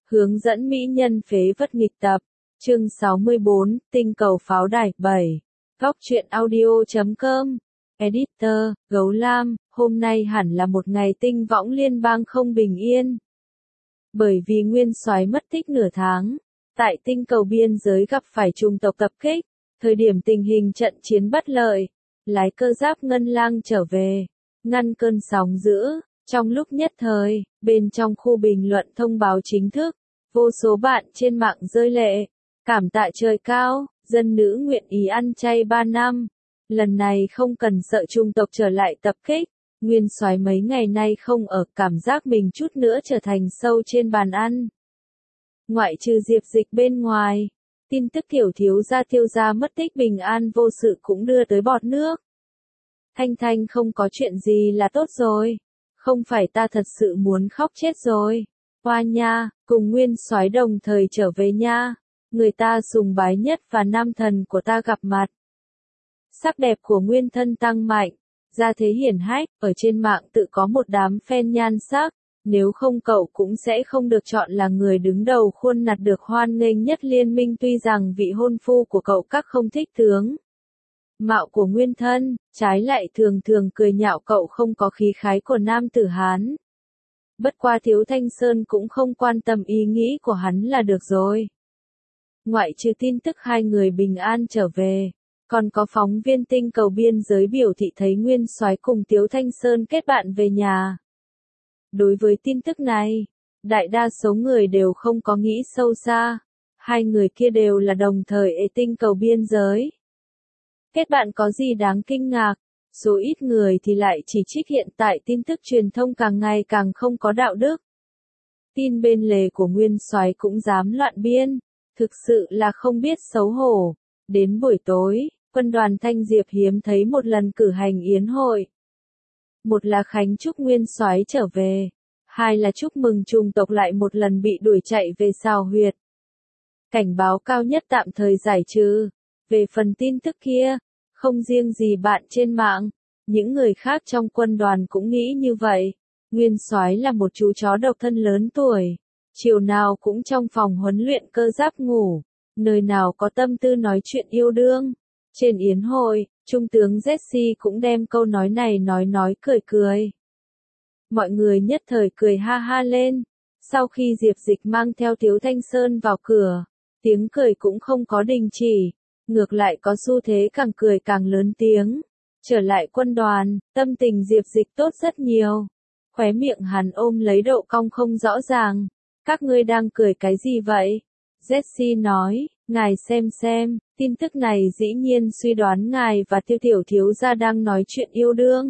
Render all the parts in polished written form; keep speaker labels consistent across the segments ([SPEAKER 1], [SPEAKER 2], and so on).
[SPEAKER 1] Hướng dẫn mỹ nhân phế vật nghịch tập. Chương 64, tinh cầu pháo đài 7. Góc truyện audio.com. Editor, Gấu Lam, hôm nay hẳn là một ngày tinh võng liên bang không bình yên. Bởi vì nguyên soái mất tích nửa tháng, tại tinh cầu biên giới gặp phải chủng tộc tập kích, thời điểm tình hình trận chiến bất lợi, lái cơ giáp ngân lang trở về, ngăn cơn sóng dữ. Trong lúc nhất thời, bên trong khu bình luận thông báo chính thức, vô số bạn trên mạng rơi lệ, cảm tạ trời cao, dân nữ nguyện ý ăn chay 3 năm. Lần này không cần sợ chủng tộc trở lại tập kích, nguyên soái mấy ngày nay không ở, cảm giác mình chút nữa trở thành sâu trên bàn ăn. Ngoại trừ Diệp Dịch bên ngoài, tin tức tiểu thiếu gia Tiêu gia mất tích bình an vô sự cũng đưa tới bọt nước. Thanh Thanh không có chuyện gì là tốt rồi. Không phải ta thật sự muốn khóc chết rồi. Hoa nha, cùng nguyên soái đồng thời trở về nha. Người ta sùng bái nhất và nam thần của ta gặp mặt. Sắc đẹp của nguyên thân tăng mạnh, gia thế hiển hách, ở trên mạng tự có một đám fan nhan sắc. Nếu không cậu cũng sẽ không được chọn là người đứng đầu khuôn nạt được hoan nghênh nhất liên minh, tuy rằng vị hôn phu của cậu các không thích tướng mạo của nguyên thân, trái lại thường thường cười nhạo cậu không có khí khái của nam tử Hán. Bất qua Thiếu Thanh Sơn cũng không quan tâm ý nghĩ của hắn là được rồi. Ngoại trừ tin tức hai người bình an trở về, còn có phóng viên tinh cầu biên giới biểu thị thấy nguyên soái cùng Thiếu Thanh Sơn kết bạn về nhà. Đối với tin tức này, đại đa số người đều không có nghĩ sâu xa. Hai người kia đều là đồng thời ở tinh cầu biên giới. Kết bạn có gì đáng kinh ngạc, số ít người thì lại chỉ trích hiện tại tin tức truyền thông càng ngày càng không có đạo đức. Tin bên lề của nguyên soái cũng dám loạn biên, thực sự là không biết xấu hổ. Đến buổi tối, quân đoàn Thanh Diệp hiếm thấy một lần cử hành yến hội. Một là khánh chúc nguyên soái trở về, hai là chúc mừng chủng tộc lại một lần bị đuổi chạy về xào huyệt. Cảnh báo cao nhất tạm thời giải trừ. Về phần tin tức kia, không riêng gì bạn trên mạng, những người khác trong quân đoàn cũng nghĩ như vậy. Nguyên soái là một chú chó độc thân lớn tuổi, chiều nào cũng trong phòng huấn luyện cơ giáp ngủ, nơi nào có tâm tư nói chuyện yêu đương. Trên yến hội, Trung tướng Jesse cũng đem câu nói này nói cười cười. Mọi người nhất thời cười ha ha lên. Sau khi Diệp Dịch mang theo Thiếu Thanh Sơn vào cửa, tiếng cười cũng không có đình chỉ. Ngược lại có xu thế càng cười càng lớn tiếng. Trở lại quân đoàn, tâm tình Diệp Dịch tốt rất nhiều. Khóe miệng hắn ôm lấy độ cong không rõ ràng. Các ngươi đang cười cái gì vậy? Jesse nói, ngài xem, tin tức này dĩ nhiên suy đoán ngài và Tiêu thiếu gia đang nói chuyện yêu đương.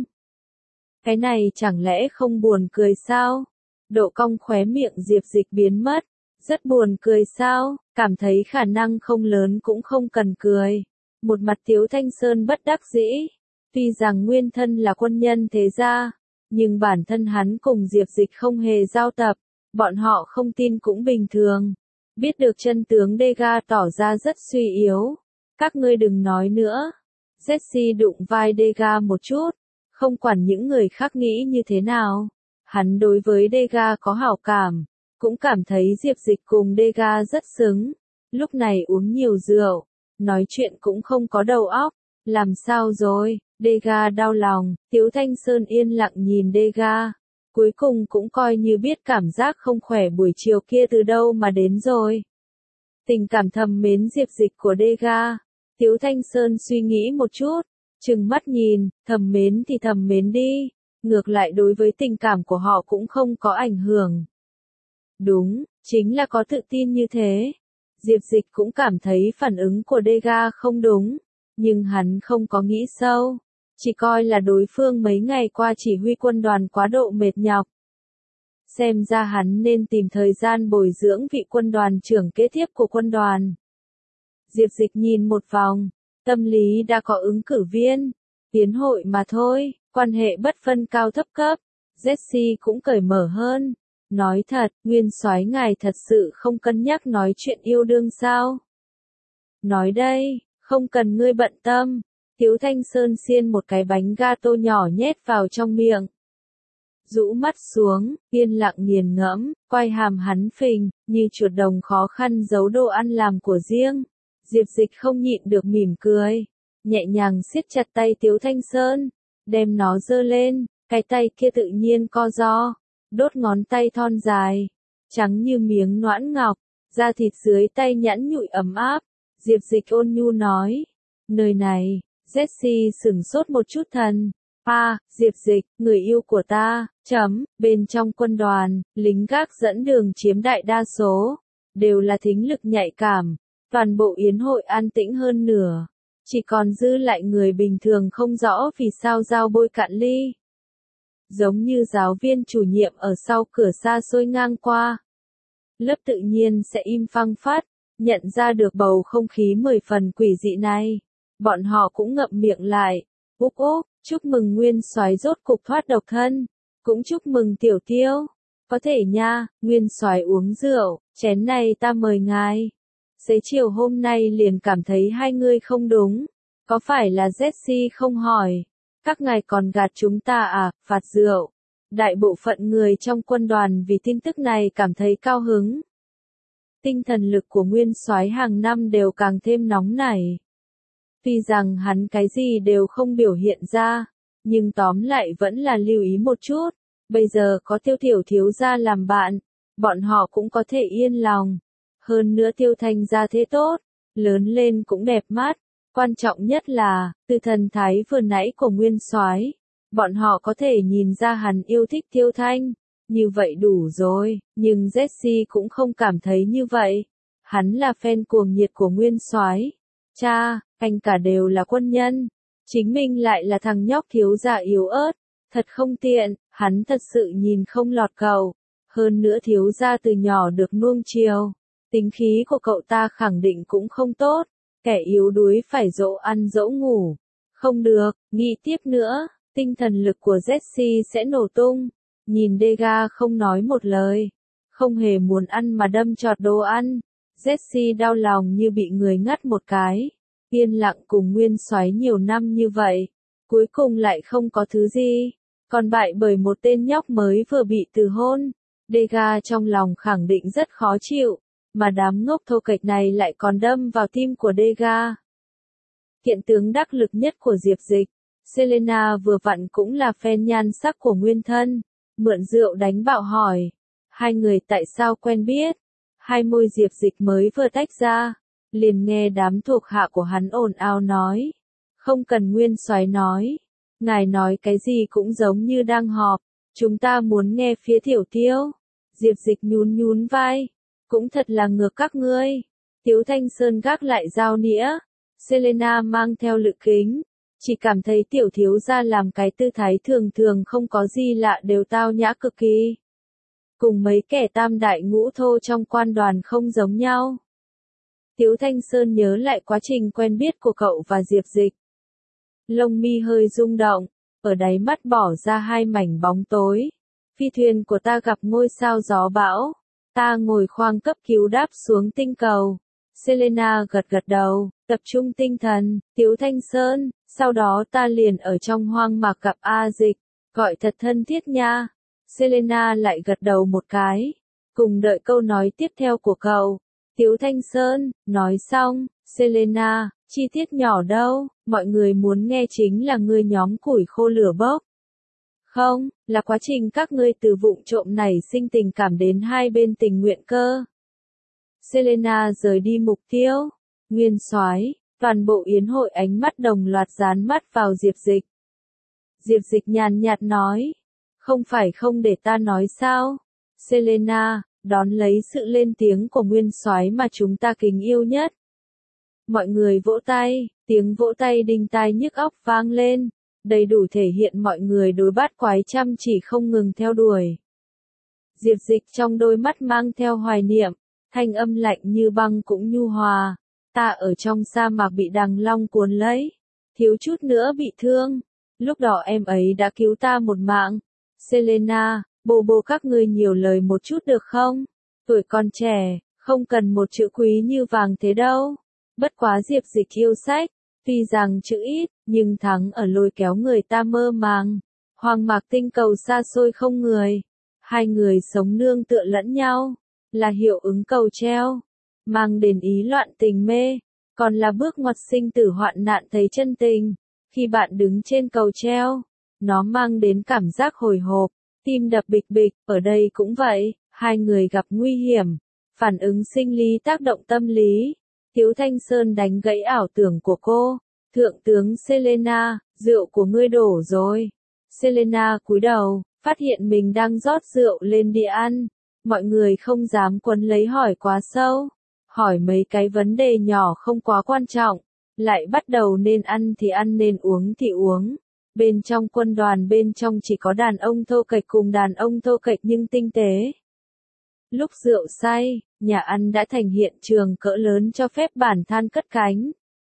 [SPEAKER 1] Cái này chẳng lẽ không buồn cười sao? Độ cong khóe miệng Diệp Dịch biến mất. Rất buồn cười sao, cảm thấy khả năng không lớn cũng không cần cười. Một mặt Thiếu Thanh Sơn bất đắc dĩ. Tuy rằng nguyên thân là quân nhân thế gia, nhưng bản thân hắn cùng Diệp Dịch không hề giao tập. Bọn họ không tin cũng bình thường. Biết được chân tướng Dega tỏ ra rất suy yếu. Các ngươi đừng nói nữa. Jesse đụng vai Dega một chút. Không quản những người khác nghĩ như thế nào. Hắn đối với Dega có hảo cảm. Cũng cảm thấy Diệp Dịch cùng Dega rất xứng. Lúc này uống nhiều rượu. Nói chuyện cũng không có đầu óc. Làm sao rồi? Dega đau lòng. Thiếu Thanh Sơn yên lặng nhìn Dega. Cuối cùng cũng coi như biết cảm giác không khỏe buổi chiều kia từ đâu mà đến rồi. Tình cảm thầm mến Diệp Dịch của Dega. Thiếu Thanh Sơn suy nghĩ một chút. Trừng mắt nhìn, thầm mến thì thầm mến đi. Ngược lại đối với tình cảm của họ cũng không có ảnh hưởng. Đúng, chính là có tự tin như thế. Diệp Dịch cũng cảm thấy phản ứng của Dega không đúng. Nhưng hắn không có nghĩ sâu. Chỉ coi là đối phương mấy ngày qua chỉ huy quân đoàn quá độ mệt nhọc. Xem ra hắn nên tìm thời gian bồi dưỡng vị quân đoàn trưởng kế tiếp của quân đoàn. Diệp Dịch nhìn một vòng. Tâm lý đã có ứng cử viên. Tiến hội mà thôi, quan hệ bất phân cao thấp cấp. Jesse cũng cởi mở hơn. Nói thật, nguyên soái ngài thật sự không cân nhắc nói chuyện yêu đương sao? Nói đây, không cần ngươi bận tâm. Thiếu Thanh Sơn xiên một cái bánh gato nhỏ nhét vào trong miệng. rũ mắt xuống, yên lặng nghiền ngẫm, quai hàm hắn phình, như chuột đồng khó khăn giấu đồ ăn làm của riêng. Diệp Dịch không nhịn được mỉm cười, nhẹ nhàng siết chặt tay Tiếu Thanh Sơn, đem nó giơ lên, cái tay kia tự nhiên co ro, đốt ngón tay thon dài, trắng như miếng noãn ngọc, da thịt dưới tay nhẵn nhụi ấm áp. Diệp Dịch ôn nhu nói, nơi này. Jessie sửng sốt một chút thần. Diệp Dịch, người yêu của ta, bên trong quân đoàn, lính gác dẫn đường chiếm đại đa số, đều là thính lực nhạy cảm, toàn bộ yến hội an tĩnh hơn nửa, chỉ còn dư lại người bình thường không rõ vì sao dao bôi cạn ly. Giống như giáo viên chủ nhiệm ở sau cửa xa xôi ngang qua. Lớp tự nhiên sẽ im phăng phát, nhận ra được bầu không khí 10 phần quỷ dị này. Bọn họ cũng ngậm miệng lại. Úc, chúc mừng Nguyên Soái rốt cục thoát độc thân. Cũng chúc mừng Tiểu Tiêu. Có thể nha, Nguyên Soái uống rượu, chén này ta mời ngài. Xế chiều hôm nay liền cảm thấy hai người không đúng. Có phải là Jessie không hỏi? Các ngài còn gạt chúng ta à, phạt rượu. Đại bộ phận người trong quân đoàn vì tin tức này cảm thấy cao hứng. Tinh thần lực của Nguyên Soái hàng năm đều càng thêm nóng nảy. Tuy rằng hắn cái gì đều không biểu hiện ra, nhưng tóm lại vẫn là lưu ý một chút. Bây giờ có Tiêu Tiểu thiếu gia làm bạn, bọn họ cũng có thể yên lòng. Hơn nữa Tiêu Thanh gia thế tốt, lớn lên cũng đẹp mắt. Quan trọng nhất là, từ thần thái vừa nãy của Nguyên Soái, bọn họ có thể nhìn ra hắn yêu thích Tiêu Thanh. Như vậy đủ rồi, nhưng Jessie cũng không cảm thấy như vậy. Hắn là fan cuồng nhiệt của Nguyên Soái. Cha, anh cả đều là quân nhân. Chính mình lại là thằng nhóc thiếu gia yếu ớt. Thật không tiện, hắn thật sự nhìn không lọt cậu. Hơn nữa thiếu gia từ nhỏ được nuông chiều. Tính khí của cậu ta khẳng định cũng không tốt. Kẻ yếu đuối phải dỗ ăn dỗ ngủ. Không được, nghĩ tiếp nữa, tinh thần lực của Jessie sẽ nổ tung. Nhìn Degas không nói một lời. Không hề muốn ăn mà đâm chọt đồ ăn. Jessie đau lòng như bị người ngắt một cái. Yên lặng cùng Nguyên Soái nhiều năm như vậy. Cuối cùng lại không có thứ gì. Còn bại bởi một tên nhóc mới vừa bị từ hôn. Degas trong lòng khẳng định rất khó chịu. Mà đám ngốc thô kệch này lại còn đâm vào tim của Degas. Kiện tướng đắc lực nhất của Diệp Dịch. Selena vừa vặn cũng là fan nhan sắc của Nguyên Thân. Mượn rượu đánh bạo hỏi. Hai người tại sao quen biết? Hai môi Diệp Dịch mới vừa tách ra. Liền nghe đám thuộc hạ của hắn ồn ào nói. Không cần Nguyên Soái nói. Ngài nói cái gì cũng giống như đang họp. Chúng ta muốn nghe phía Tiểu Tiêu. Diệp Dịch nhún nhún vai. Cũng thật là ngược các ngươi. Tiếu Thanh Sơn gác lại dao nĩa. Selena mang theo lự kính. Chỉ cảm thấy Tiểu thiếu gia làm cái tư thái thường thường không có gì lạ đều tao nhã cực kỳ. Cùng mấy kẻ tam đại ngũ thô trong quan đoàn không giống nhau. Tiếu Thanh Sơn nhớ lại quá trình quen biết của cậu và Diệp Dịch. Lông mi hơi rung động, ở đáy mắt bỏ ra hai mảnh bóng tối. Phi thuyền của ta gặp ngôi sao gió bão. Ta ngồi khoang cấp cứu đáp xuống tinh cầu. Selena gật gật đầu, tập trung tinh thần, Tiếu Thanh Sơn, sau đó ta liền ở trong hoang mạc gặp A Dịch, gọi thật thân thiết nha. Selena lại gật đầu một cái, cùng đợi câu nói tiếp theo của cậu. Tiếu Thanh Sơn, nói xong, Selena, chi tiết nhỏ đâu, mọi người muốn nghe chính là ngươi nhóm củi khô lửa bốc. Không, là quá trình các ngươi từ vụng trộm nảy sinh tình cảm đến hai bên tình nguyện cơ. Selena rời đi mục tiêu. Nguyên Soái, toàn bộ yến hội ánh mắt đồng loạt dán mắt vào Diệp Dịch. Diệp Dịch nhàn nhạt nói. Không phải không để ta nói sao? Selena, đón lấy sự lên tiếng của Nguyên Soái mà chúng ta kính yêu nhất. Mọi người vỗ tay, tiếng vỗ tay đinh tai nhức óc vang lên. Đầy đủ thể hiện mọi người đối bát quái chăm chỉ không ngừng theo đuổi. Diệp Dịch trong đôi mắt mang theo hoài niệm, thanh âm lạnh như băng cũng nhu hòa. Ta ở trong sa mạc bị đằng long cuốn lấy, thiếu chút nữa bị thương. Lúc đó em ấy đã cứu ta một mạng. Selena, bồ các ngươi nhiều lời một chút được không? Tuổi còn trẻ, không cần một chữ quý như vàng thế đâu. Bất quá Diệp Dịch yêu sách, tuy rằng chữ ít, nhưng thắng ở lôi kéo người ta mơ màng. Hoang mạc tinh cầu xa xôi không người. Hai người sống nương tựa lẫn nhau, là hiệu ứng cầu treo, mang đến ý loạn tình mê, còn là bước ngoặt sinh tử hoạn nạn thấy chân tình. Khi bạn đứng trên cầu treo, nó mang đến cảm giác hồi hộp, tim đập bịch bịch, ở đây cũng vậy, hai người gặp nguy hiểm, phản ứng sinh lý tác động tâm lý. Tiếu Thanh Sơn đánh gãy ảo tưởng của cô, thượng tướng Selena, rượu của ngươi đổ rồi. Selena cúi đầu, phát hiện mình đang rót rượu lên đĩa ăn, mọi người không dám quấn lấy hỏi quá sâu, hỏi mấy cái vấn đề nhỏ không quá quan trọng, lại bắt đầu nên ăn thì ăn nên uống thì uống. Bên trong quân đoàn bên trong chỉ có đàn ông thô kệch cùng đàn ông thô kệch nhưng tinh tế. Lúc rượu say, nhà ăn đã thành hiện trường cỡ lớn cho phép bản than cất cánh.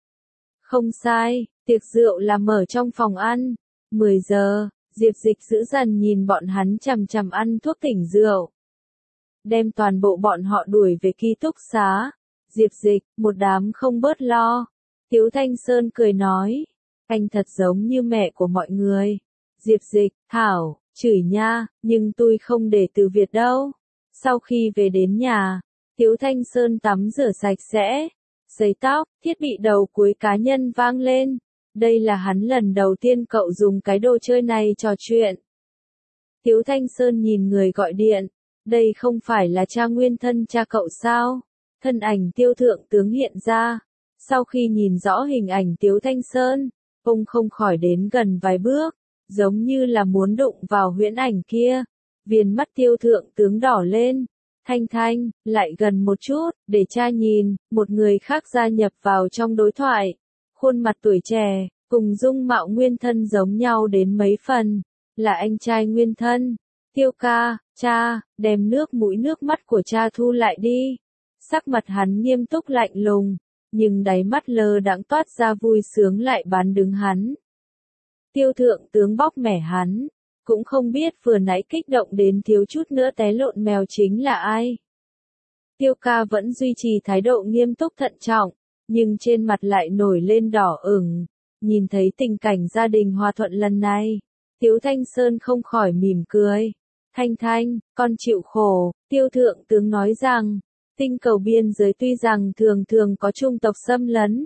[SPEAKER 1] Không sai, tiệc rượu là mở trong phòng ăn. 10 giờ, Diệp Dịch dữ dằn nhìn bọn hắn chằm chằm ăn thuốc tỉnh rượu. Đem toàn bộ bọn họ đuổi về ký túc xá. Diệp Dịch, một đám không bớt lo. Tiếu Thanh Sơn cười nói, anh thật giống như mẹ của mọi người. Diệp Dịch, Thảo, chửi nha, nhưng tôi không để từ Việt đâu. Sau khi về đến nhà, Tiếu Thanh Sơn tắm rửa sạch sẽ, sấy tóc, thiết bị đầu cuối cá nhân vang lên. Đây là hắn lần đầu tiên cậu dùng cái đồ chơi này trò chuyện. Tiếu Thanh Sơn nhìn người gọi điện, đây không phải là cha nguyên thân cha cậu sao? Thân ảnh Tiêu thượng tướng hiện ra. Sau khi nhìn rõ hình ảnh Tiếu Thanh Sơn, ông không khỏi đến gần vài bước, giống như là muốn đụng vào huyễn ảnh kia. Viền mắt Tiêu thượng tướng đỏ lên. Thanh Thanh, lại gần một chút, để cha nhìn. Một người khác gia nhập vào trong đối thoại. Khuôn mặt tuổi trẻ, cùng dung mạo nguyên thân giống nhau đến mấy phần. Là anh trai nguyên thân. Tiêu ca, cha, đem nước mũi nước mắt của cha thu lại đi. Sắc mặt hắn nghiêm túc lạnh lùng, nhưng đáy mắt lơ đãng toát ra vui sướng lại bán đứng hắn. Tiêu thượng tướng bóc mẻ hắn, cũng không biết vừa nãy kích động đến thiếu chút nữa té lộn mèo chính là ai. Tiêu ca vẫn duy trì thái độ nghiêm túc thận trọng, nhưng trên mặt lại nổi lên đỏ ửng. Nhìn thấy tình cảnh gia đình hòa thuận lần này, Tiếu Thanh Sơn không khỏi mỉm cười. Thanh Thanh, con chịu khổ. Tiêu thượng tướng nói rằng, tinh cầu biên giới tuy rằng thường thường có chủng tộc xâm lấn,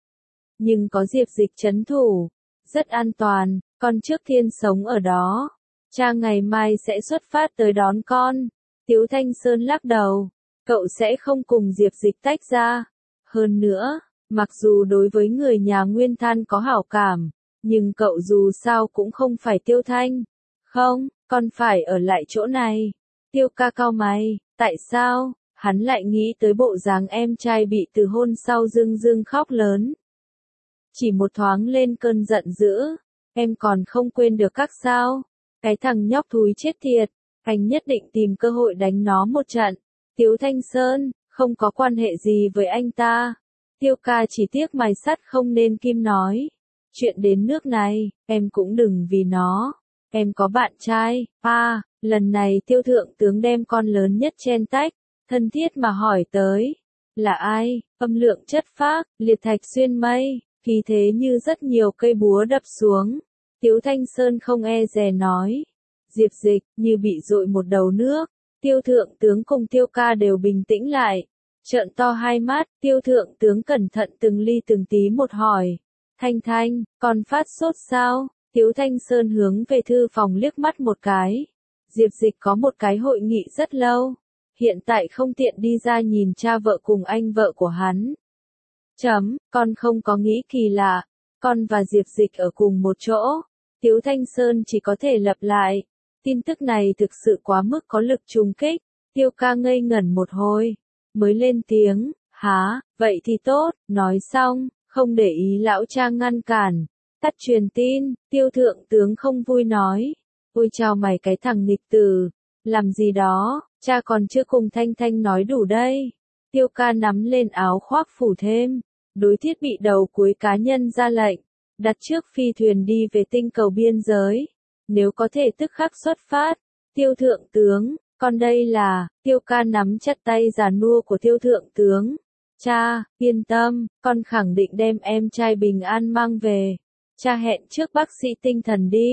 [SPEAKER 1] nhưng có Diệp Dịch trấn thủ, rất an toàn, con trước tiên sống ở đó. Cha ngày mai sẽ xuất phát tới đón con. Tiếu Thanh Sơn lắc đầu, cậu sẽ không cùng Diệp Dịch tách ra. Hơn nữa, mặc dù đối với người nhà Nguyên Than có hảo cảm, nhưng cậu dù sao cũng không phải Tiêu Thanh. Không, con phải ở lại chỗ này. Tiêu ca cau mày, tại sao? Hắn lại nghĩ tới bộ dáng em trai bị từ hôn sau dưng dưng khóc lớn. Chỉ một thoáng lên cơn giận dữ, em còn không quên được các sao? Cái thằng nhóc thúi chết tiệt, anh nhất định tìm cơ hội đánh nó một trận. Tiếu Thanh Sơn, không có quan hệ gì với anh ta. Tiêu ca chỉ tiếc mài sắt không nên kim nói. Chuyện đến nước này, em cũng đừng vì nó. Em có bạn trai, lần này Tiêu thượng tướng đem con lớn nhất chen tách, thân thiết mà hỏi tới. Là ai? Âm lượng chất phác, liệt thạch xuyên mây, khí thế như rất nhiều cây búa đập xuống. Tiếu Thanh Sơn không e dè nói. Diệp Dịch, như bị dội một đầu nước. Tiêu thượng tướng cùng Tiêu ca đều bình tĩnh lại. Trợn to hai mắt, Tiêu thượng tướng cẩn thận từng ly từng tí một hỏi. Thanh Thanh, con phát sốt sao? Tiếu Thanh Sơn hướng về thư phòng liếc mắt một cái. Diệp Dịch có một cái hội nghị rất lâu. Hiện tại không tiện đi ra nhìn cha vợ cùng anh vợ của hắn. Con không có nghĩ kỳ lạ. Con và Diệp Dịch ở cùng một chỗ. Tiếu Thanh Sơn chỉ có thể lặp lại. Tin tức này thực sự quá mức có lực trùng kích. Tiêu ca ngây ngẩn một hồi, mới lên tiếng, há, vậy thì tốt, nói xong, không để ý lão cha ngăn cản. Tắt truyền tin, Tiêu thượng tướng không vui nói. Ôi chào mày cái thằng nghịch tử, làm gì đó, cha còn chưa cùng Thanh Thanh nói đủ đây. Tiêu ca nắm lên áo khoác phủ thêm, đối thiết bị đầu cuối cá nhân ra lệnh, đặt trước phi thuyền đi về tinh cầu biên giới. Nếu có thể tức khắc xuất phát. Tiêu thượng tướng, con đây là. Tiêu ca nắm chặt tay già nua của Tiêu thượng tướng. Cha, yên tâm, con khẳng định đem em trai bình an mang về. Cha hẹn trước bác sĩ tinh thần đi.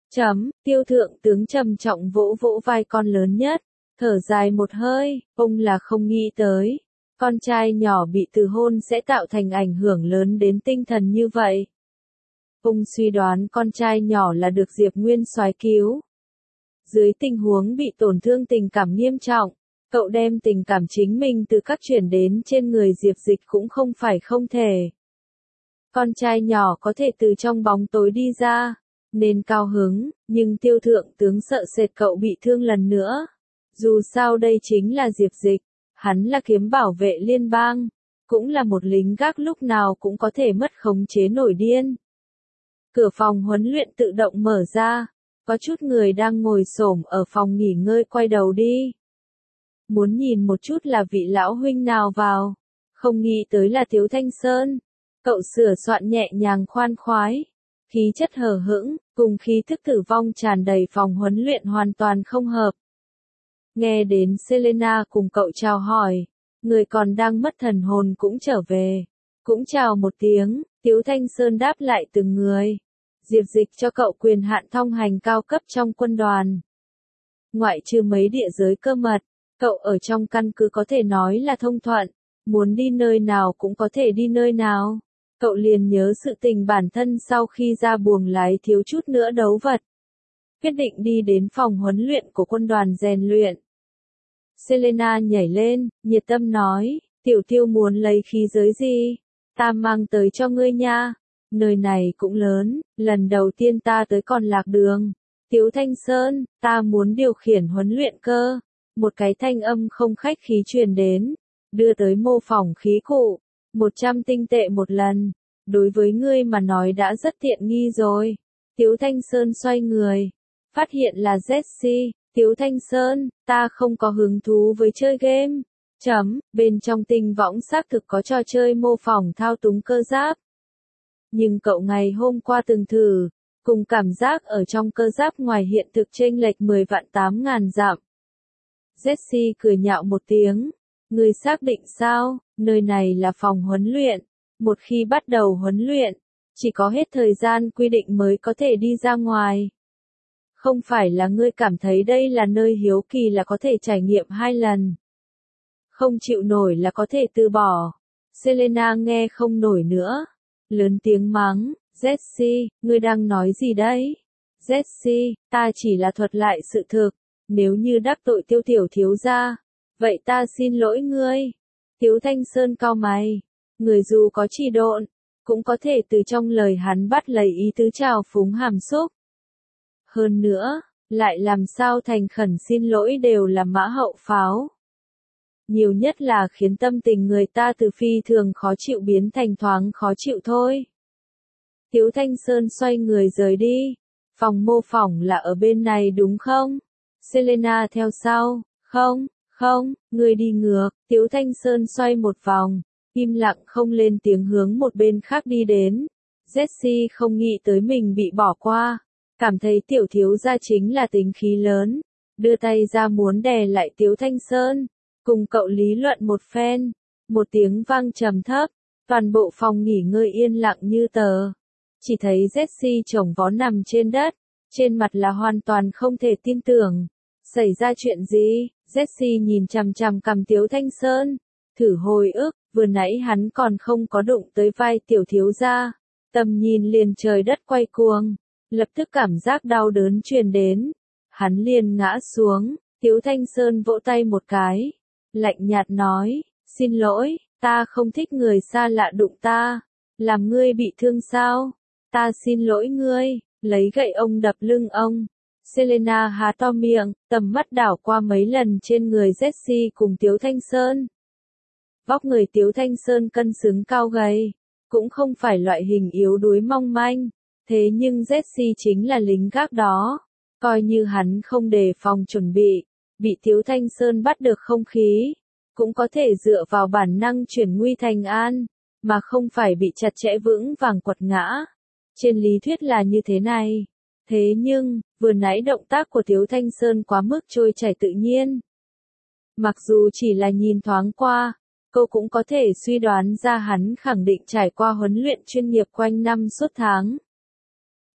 [SPEAKER 1] Tiêu thượng tướng trầm trọng vỗ vỗ vai con lớn nhất, thở dài một hơi, ông là không nghĩ tới. Con trai nhỏ bị từ hôn sẽ tạo thành ảnh hưởng lớn đến tinh thần như vậy. Ông suy đoán con trai nhỏ là được Diệp Nguyên soái cứu. Dưới tình huống bị tổn thương tình cảm nghiêm trọng, cậu đem tình cảm chính mình từ các chuyển đến trên người Diệp Dịch cũng không phải không thể. Con trai nhỏ có thể từ trong bóng tối đi ra, nên cao hứng, nhưng Tiêu thượng tướng sợ sệt cậu bị thương lần nữa. Dù sao đây chính là Diệp Dịch, hắn là kiếm bảo vệ liên bang, cũng là một lính gác lúc nào cũng có thể mất khống chế nổi điên. Cửa phòng huấn luyện tự động mở ra, có chút người đang ngồi xổm ở phòng nghỉ ngơi quay đầu đi. Muốn nhìn một chút là vị lão huynh nào vào, không nghĩ tới là Tiếu Thanh Sơn. Cậu sửa soạn nhẹ nhàng khoan khoái, khí chất hờ hững, cùng khí thức tử vong tràn đầy phòng huấn luyện hoàn toàn không hợp. Nghe đến Selena cùng cậu chào hỏi, người còn đang mất thần hồn cũng trở về, cũng chào một tiếng, Tiếu Thanh Sơn đáp lại từng người. Diệp Dịch cho cậu quyền hạn thông hành cao cấp trong quân đoàn. Ngoại trừ mấy địa giới cơ mật, cậu ở trong căn cứ có thể nói là thông thuận, muốn đi nơi nào cũng có thể đi nơi nào. Cậu liền nhớ sự tình bản thân sau khi ra buồng lái thiếu chút nữa đấu vật. Quyết định đi đến phòng huấn luyện của quân đoàn rèn luyện. Selena nhảy lên, nhiệt tâm nói, Tiểu Tiêu muốn lấy khí giới gì? Ta mang tới cho ngươi nha. Nơi này cũng lớn, lần đầu tiên ta tới còn lạc đường. Tiếu Thanh Sơn, ta muốn điều khiển huấn luyện cơ. Một cái thanh âm không khách khí truyền đến, đưa tới mô phỏng khí cụ. 100 tinh tệ một lần. Đối với ngươi mà nói đã rất tiện nghi rồi. Tiếu Thanh Sơn xoay người. Phát hiện là Jessie. Tiếu Thanh Sơn, ta không có hứng thú với chơi game. Bên trong tinh võng xác thực có trò chơi mô phỏng thao túng cơ giáp. Nhưng cậu ngày hôm qua từng thử, cùng cảm giác ở trong cơ giáp ngoài hiện thực chênh lệch 10 vạn 8.000 dặm. Jessie cười nhạo một tiếng. Ngươi xác định sao, nơi này là phòng huấn luyện. Một khi bắt đầu huấn luyện, chỉ có hết thời gian quy định mới có thể đi ra ngoài. Không phải là ngươi cảm thấy đây là nơi hiếu kỳ là có thể trải nghiệm 2 lần. Không chịu nổi là có thể từ bỏ. Selena nghe không nổi nữa. Lớn tiếng mắng, Jessie, ngươi đang nói gì đấy? Jessie, ta chỉ là thuật lại sự thực. Nếu như đắc tội Tiêu tiểu thiếu gia, vậy ta xin lỗi ngươi. Tiếu Thanh Sơn cau mày. Người dù có chỉ độn, cũng có thể từ trong lời hắn bắt lấy ý tứ trào phúng hàm xúc. Hơn nữa, lại làm sao thành khẩn xin lỗi đều là mã hậu pháo. Nhiều nhất là khiến tâm tình người ta từ phi thường khó chịu biến thành thoáng khó chịu thôi. Tiếu Thanh Sơn xoay người rời đi. Phòng mô phỏng là ở bên này đúng không? Selena theo sau. Không, người đi ngược. Tiếu Thanh Sơn xoay một vòng, im lặng không lên tiếng hướng một bên khác đi đến. Jessie không nghĩ tới mình bị bỏ qua. Cảm thấy tiểu thiếu gia chính là tính khí lớn. Đưa tay ra muốn đè lại Tiếu Thanh Sơn. Cùng cậu lý luận một phen. Một tiếng vang trầm thấp. Toàn bộ phòng nghỉ ngơi yên lặng như tờ. Chỉ thấy Jessie chồng vó nằm trên đất. Trên mặt là hoàn toàn không thể tin tưởng. Xảy ra chuyện gì? Jessie nhìn chằm chằm cằm Tiếu Thanh Sơn. Thử hồi ức, vừa nãy hắn còn không có đụng tới vai tiểu thiếu gia. Tầm nhìn liền trời đất quay cuồng. Lập tức cảm giác đau đớn truyền đến. Hắn liền ngã xuống. Tiếu Thanh Sơn vỗ tay một cái. Lạnh nhạt nói, xin lỗi, ta không thích người xa lạ đụng ta. Làm ngươi bị thương sao? Ta xin lỗi ngươi. Lấy gậy ông đập lưng ông. Selena há to miệng, tầm mắt đảo qua mấy lần trên người Jessie cùng Tiếu Thanh Sơn. Vóc người Tiếu Thanh Sơn cân xứng cao gầy, cũng không phải loại hình yếu đuối mong manh. Thế nhưng Jessie chính là lính gác đó. Coi như hắn không đề phòng chuẩn bị Tiếu Thanh Sơn bắt được không khí, cũng có thể dựa vào bản năng chuyển nguy thành an, mà không phải bị chặt chẽ vững vàng quật ngã. Trên lý thuyết là như thế này. Thế nhưng, vừa nãy động tác của Tiếu Thanh Sơn quá mức trôi chảy tự nhiên. Mặc dù chỉ là nhìn thoáng qua, cô cũng có thể suy đoán ra hắn khẳng định trải qua huấn luyện chuyên nghiệp quanh năm suốt tháng.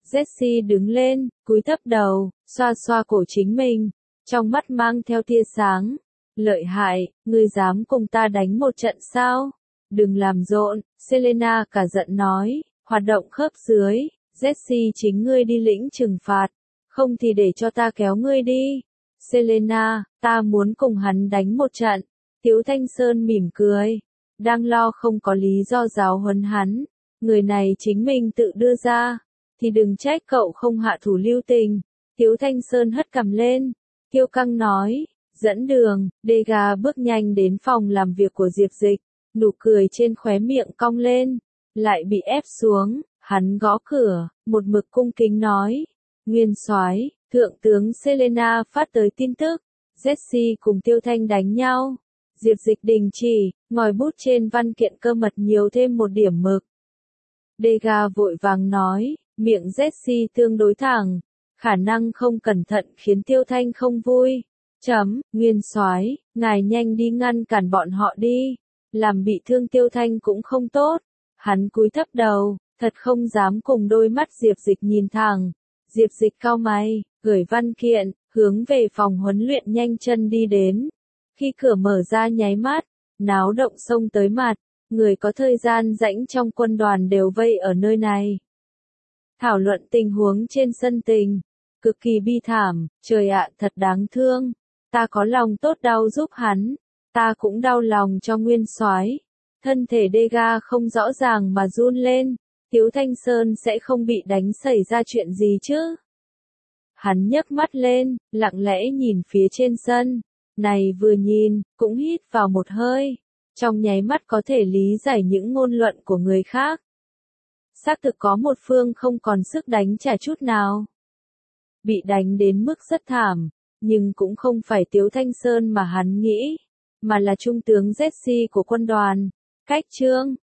[SPEAKER 1] Jesse đứng lên, cúi thấp đầu, xoa xoa cổ chính mình, trong mắt mang theo tia sáng. Lợi hại, ngươi dám cùng ta đánh một trận sao? Đừng làm rộn, Selena cả giận nói, hoạt động khớp dưới, Jesse chính ngươi đi lĩnh trừng phạt, không thì để cho ta kéo ngươi đi. Selena, ta muốn cùng hắn đánh một trận. Tiếu Thanh Sơn mỉm cười, đang lo không có lý do giáo huấn hắn, người này chính mình tự đưa ra, thì đừng trách cậu không hạ thủ lưu tình. Tiếu Thanh Sơn hất cằm lên, kiêu căng nói, dẫn đường. Degas bước nhanh đến phòng làm việc của Diệp Dịch, nụ cười trên khóe miệng cong lên, lại bị ép xuống. Hắn gõ cửa, một mực cung kính nói, Nguyên soái, thượng tướng Selena phát tới tin tức, Jesse cùng Tiêu Thanh đánh nhau. Diệp Dịch đình chỉ, ngòi bút trên văn kiện cơ mật nhiều thêm một điểm mực. Degas vội vàng nói, miệng Jesse tương đối thẳng, khả năng không cẩn thận khiến Tiêu Thanh không vui. Nguyên soái, ngài nhanh đi ngăn cản bọn họ đi, làm bị thương Tiêu Thanh cũng không tốt. Hắn cúi thấp đầu, thật không dám cùng đôi mắt Diệp Dịch nhìn thẳng. Diệp Dịch cau mày, gửi văn kiện, hướng về phòng huấn luyện nhanh chân đi đến. Khi cửa mở ra nháy mắt, náo động xông tới mặt, người có thời gian rảnh trong quân đoàn đều vây ở nơi này. Thảo luận tình huống trên sân tình, cực kỳ bi thảm, trời ạ thật đáng thương, ta có lòng tốt đau giúp hắn, ta cũng đau lòng cho Nguyên soái. Thân thể Degas không rõ ràng mà run lên, Tiếu Thanh Sơn sẽ không bị đánh xảy ra chuyện gì chứ? Hắn nhấc mắt lên, lặng lẽ nhìn phía trên sân, này vừa nhìn, cũng hít vào một hơi, trong nháy mắt có thể lý giải những ngôn luận của người khác. Xác thực có một phương không còn sức đánh trả chút nào. Bị đánh đến mức rất thảm, nhưng cũng không phải Tiếu Thanh Sơn mà hắn nghĩ, mà là trung tướng Jesse của quân đoàn. Cách Trương,